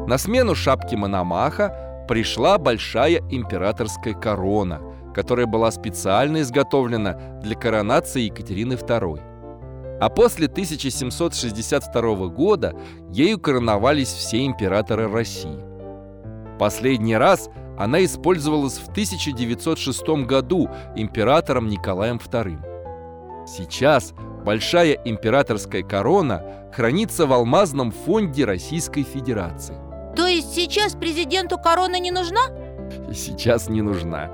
На смену шапке Мономаха пришла большая императорская корона, которая была специально изготовлена для коронации Екатерины II. А после 1762 года ею короновались все императоры России. Последний раз она использовалась в 1906 году императором Николаем II. Сейчас большая императорская корона хранится в Алмазном фонде Российской Федерации. То есть сейчас президенту корона не нужна? Сейчас не нужна.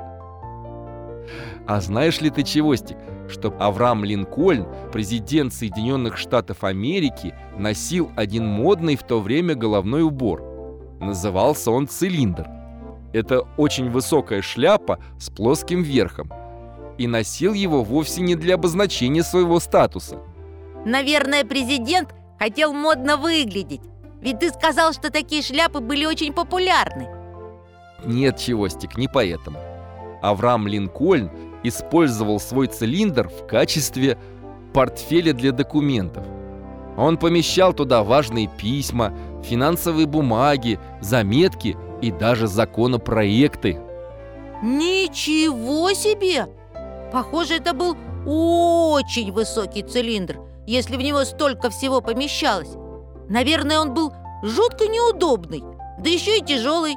А знаешь ли ты, Чевостик, что Авраам Линкольн, президент Соединенных Штатов Америки, носил один модный в то время головной убор? Назывался он цилиндр. Это очень высокая шляпа с плоским верхом. И носил его вовсе не для обозначения своего статуса. Наверное, президент хотел модно выглядеть. Ведь ты сказал, что такие шляпы были очень популярны. Нет, Чевостик, не поэтому. Авраам Линкольн использовал свой цилиндр в качестве портфеля для документов. Он помещал туда важные письма, финансовые бумаги, заметки и даже законопроекты. Ничего себе! Похоже, это был очень высокий цилиндр, если в него столько всего помещалось. Наверное, он был жутко неудобный, да еще и тяжелый.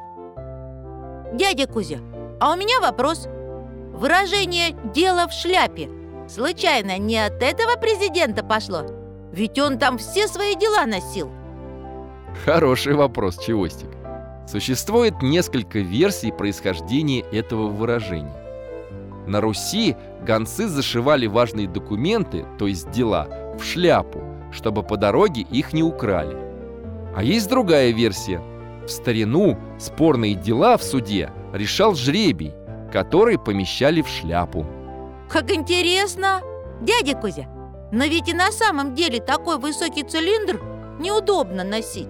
Дядя Кузя, а у меня вопрос. Выражение «дело в шляпе» случайно не от этого президента пошло? Ведь он там все свои дела носил. Хороший вопрос, Чевостик. Существует несколько версий происхождения этого выражения. На Руси гонцы зашивали важные документы, то есть дела, в шляпу, чтобы по дороге их не украли. А есть другая версия. В старину спорные дела в суде решал жребий, который помещали в шляпу. Как интересно! Дядя Кузя, но ведь и на самом деле такой высокий цилиндр неудобно носить.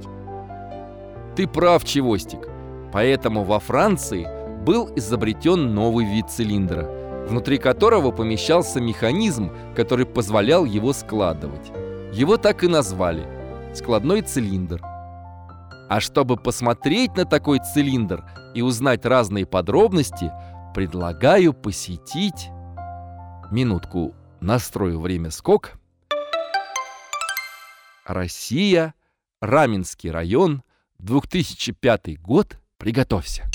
Ты прав, Чевостик. Поэтому во Франции был изобретен новый вид цилиндра, внутри которого помещался механизм, который позволял его складывать. Его так и назвали – складной цилиндр. А чтобы посмотреть на такой цилиндр и узнать разные подробности, предлагаю посетить... Минутку, настрою время скок. Россия, Раменский район, 2005 год. Приготовься.